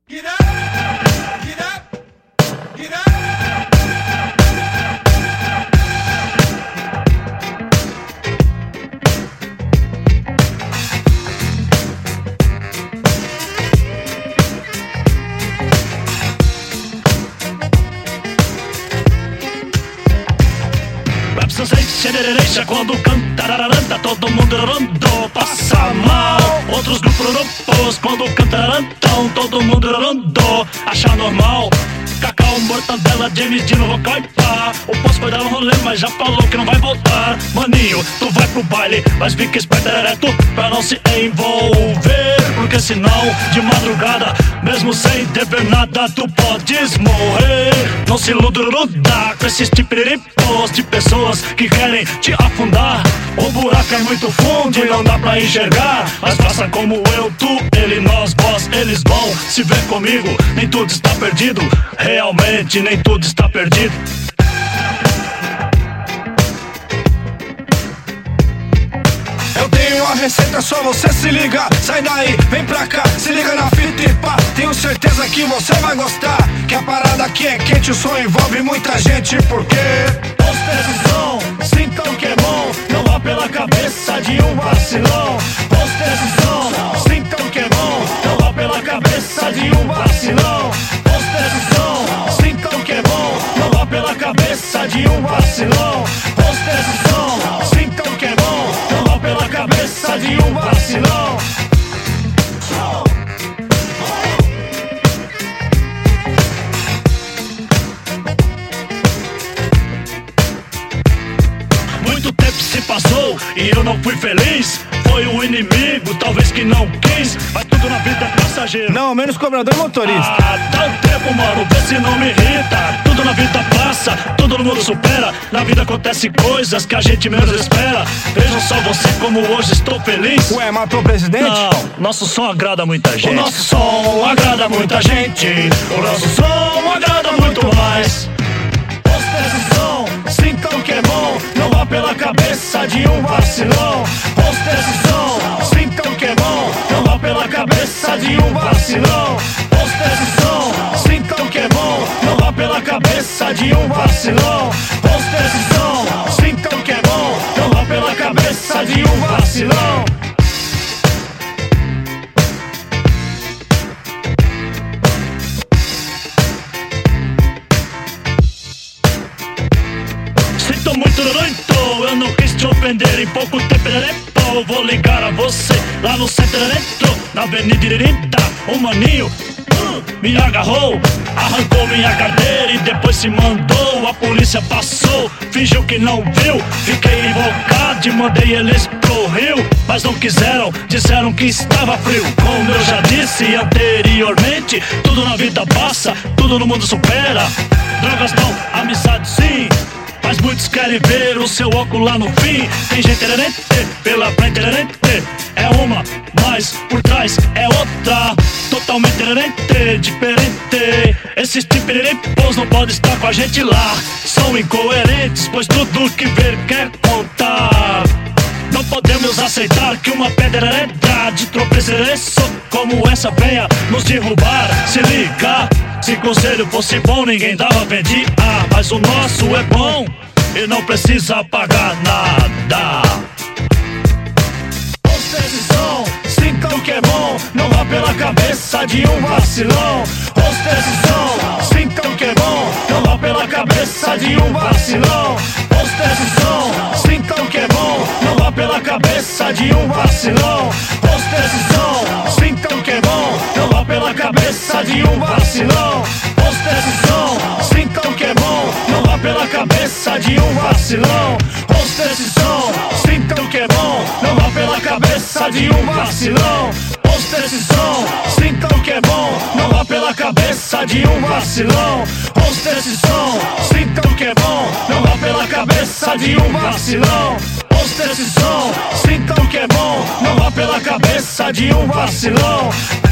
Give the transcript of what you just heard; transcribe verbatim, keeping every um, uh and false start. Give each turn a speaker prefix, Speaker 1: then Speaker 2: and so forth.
Speaker 1: Get up, get up, get up.
Speaker 2: Deixa quando canta rararanta, todo mundo rondou, passa mal. Outros grupos robôs, quando canta rarantão, todo mundo rondou, acha normal. Cacau, mortadela, James Dean no vocal e pá. O posto foi dar um rolê, mas já falou que não vai voltar. Maninho, tu vai pro baile, mas fica esperto ereto pra não se envolver, porque senão, de madrugada, mesmo sem dever nada, tu podes morrer. Não se iluda com esses tipiripos de pessoas que querem te afundar. O buraco é muito fundo e não dá pra enxergar, mas faça como eu, tu, ele, nós, vós, eles vão se ver comigo. Nem tudo está perdido, realmente nem tudo está perdido.
Speaker 1: Eu tenho a receita, só você se liga. Sai daí, vem pra cá, se liga na fita e pá. Tenho certeza que você vai gostar, que a parada aqui é quente, o som envolve muita gente. Porque
Speaker 2: ouça esse som, sintam que é bom, não vá pela cabeça de um vacilão. Ouça esse som, sintam que é bom, não vá pela cabeça de um vacilão. Ouça esse som, sintam que é bom, não vá pela cabeça de um vacilão. Ouça esse som, sintam que é bom, não vá pela cabeça de um vacilão. Muito tempo se passou e eu não fui feliz. Foi o inimigo, talvez que não quis. Mas tudo na vida é passageiro.
Speaker 1: não, menos cobrador e motorista.
Speaker 2: Ah, dá um tempo, mano, vê se não me irrita. Tudo na vida passa, todo mundo supera. Na vida acontece coisas que a gente menos espera. Vejam só você como hoje estou feliz.
Speaker 1: Ué, matou o presidente?
Speaker 2: Não, nosso som agrada muita gente.
Speaker 1: O nosso som agrada muita gente.
Speaker 2: O nosso som agrada muito mais. Ouça esse som, sintam que é bom, não vá pela cabeça de um vacilão. Ouça esse som, sintam que é bom, não vá pela cabeça de um vacilão. Ouça esse som, sintam que é bom, não vá pela cabeça de um vacilão. Ouça esse som, sintam que é bom, não vá pela cabeça de um vacilão. Sinto muito, muito, eu não quis te ofender. Em pouco tempo, eu vou ligar a você lá no centro, na Avenida Irinda. O maninho uh, me agarrou, arrancou minha carteira e depois se mandou. A polícia passou, fingiu que não viu. Fiquei invocado e mandei eles pro rio, mas não quiseram, disseram que estava frio. Como eu já disse anteriormente, tudo na vida passa, tudo no mundo supera. Drogas não, amizade sim, mas muitos querem ver o seu óculos lá no fim. Tem gente errante, pela frente errante, é uma, mas por trás é outra. Totalmente errante, diferente. Esses tipiripos não podem estar com a gente lá. São incoerentes, pois tudo que ver quer contar. Não podemos aceitar que uma pedra errada de tropeço como essa venha nos derrubar. Se liga, se conselho fosse bom, ninguém dava pedir. Ah, mas o nosso é bom e não precisa pagar nada. Ouça esse som, sintam que é bom, não vá pela cabeça de um vacilão. Ouça esse som, sintam que é bom, não vá pela cabeça de um vacilão. Ouça esse som, sintam que é bom, não vá pela cabeça de um vacilão. Ouça esse som, sintam que é bom, não vá pela cabeça de um vacilão. Ouça esse som, sintam que é bom, não vá pela cabeça de um vacilão. Ouça esse som, sintam que é bom, não vá pela cabeça de um vacilão. Ouça esse som, sintam que é bom, não vá pela cabeça de um vacilão. Ouça esse som, sintam que é bom, não vá pela cabeça de um vacilão. Ouça esse som, sintam que é bom, não vá pela cabeça de um vacilão.